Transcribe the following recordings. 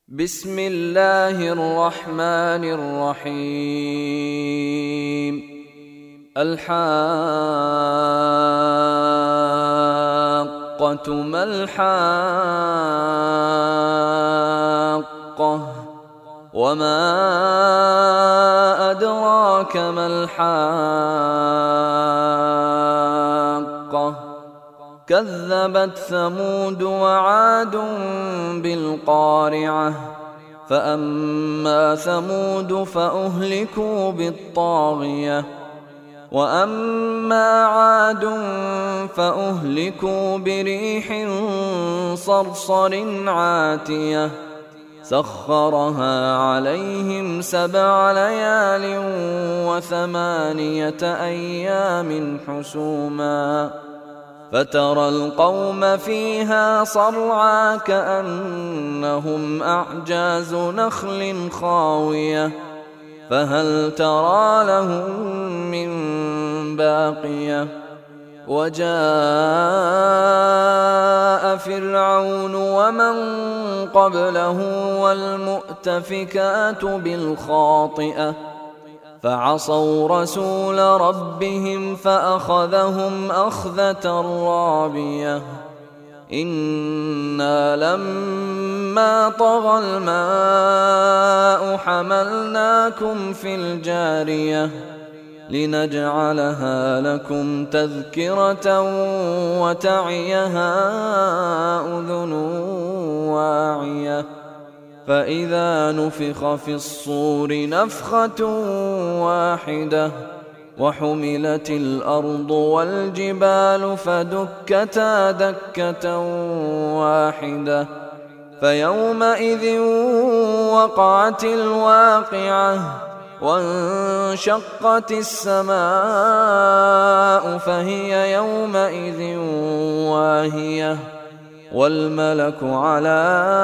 بسم الله الرحمن الرحيم. الحاقة ما الحاقة وما أدراك ما الحاقة كذبت ثمود وعاد بالقارعة فأما ثمود فأهلكوا بالطاغية وأما عاد فأهلكوا بريح صرصر عاتية سخرها عليهم 7 ليال و8 أيام حسوما فترى القوم فيها صرعى كأنهم أعجاز نخل خاوية فهل ترى لهم من باقية وجاء فرعون ومن قبله والمؤتفكات بالخاطئة فعصوا رسول ربهم فأخذهم أخذة رابية إنا لما طغى الماء حملناكم في الجارية لنجعلها لكم تذكرة وتعيها أذن واعية فإذا نفخ في الصور نفخة واحدة وحملت الأرض والجبال فدكتا دكة واحدة فيومئذ وقعت الواقعة وانشقت السماء فهي يومئذ واهية والملك على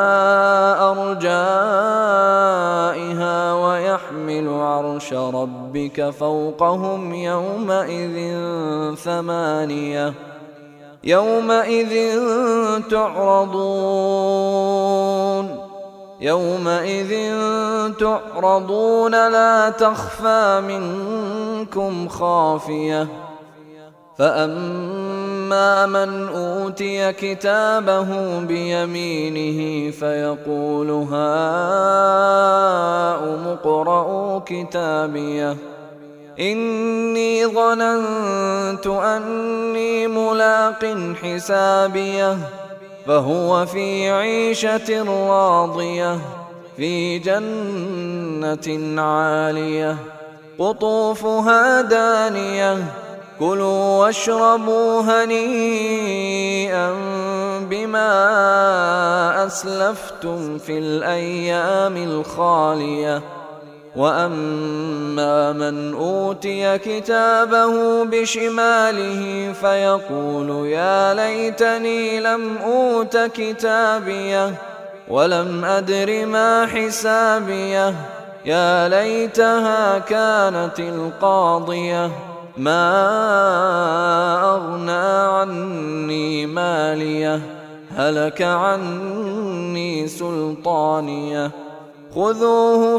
أرجائها ويحمل عرش ربك فوقهم يومئذ 8 يومئذ تعرضون لا تخفى منكم خافية فأما من أوتي كتابه بيمينه فيقول هاؤم اقرءوا كتابيه إني ظننت أني ملاق حسابيه فهو في عيشة راضية في جنة عالية قطوفها دانية كلوا واشربوا هنيئا بما أسلفتم في الأيام الخالية وأما من أوتي كتابه بشماله فيقول يا ليتني لم أوت كتابيه ولم أدر ما حسابيه يا ليتها كانت القاضية ما أغنى عني ماليه هلك عني سلطانيه خذوه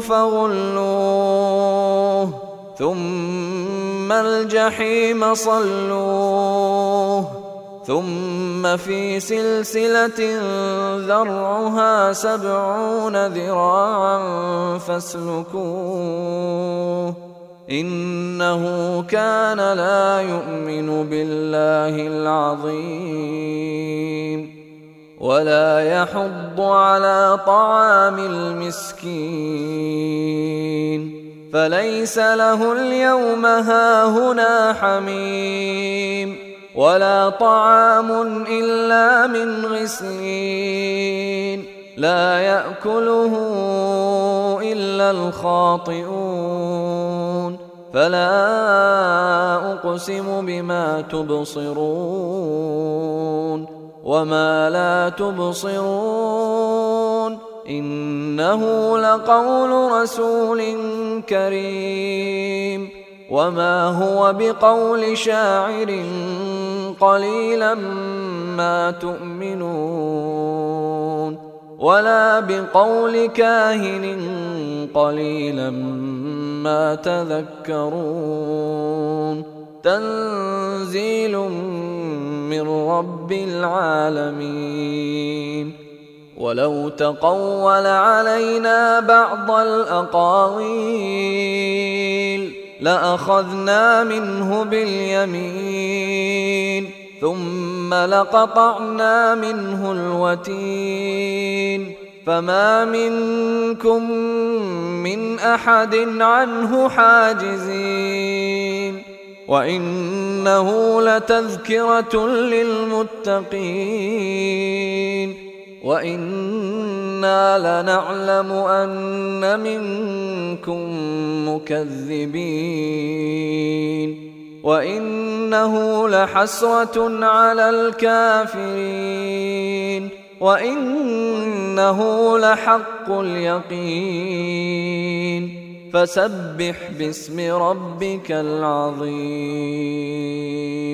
فغلوه ثم الجحيم صلوه ثم في سلسلة ذرعها 70 ذراعا فاسلكوه إنه كان لا يؤمن بالله العظيم ولا يحض على طعام المسكين فليس له اليوم هاهنا حميم ولا طعام إلا من غسلين لا يأكله إلا الخاطئون فلا أقسم بما تبصرون وما لا تبصرون إنه لقول رسول كريم وما هو بقول شاعر قليلا ما تؤمنون ولا بقول كاهن قليلا ما تذكرون تنزيل من رب العالمين ولو تقول علينا بعض الأقاويل لأخذنا منه باليمين ثم لقطعنا منه الوتين فما منكم من أحد عنه حاجزين وإنه لتذكرة للمتقين وإنا لنعلم أن منكم مكذبين وإنه لحسرة على الكافرين وإنه لحق اليقين فسبح باسم ربك العظيم.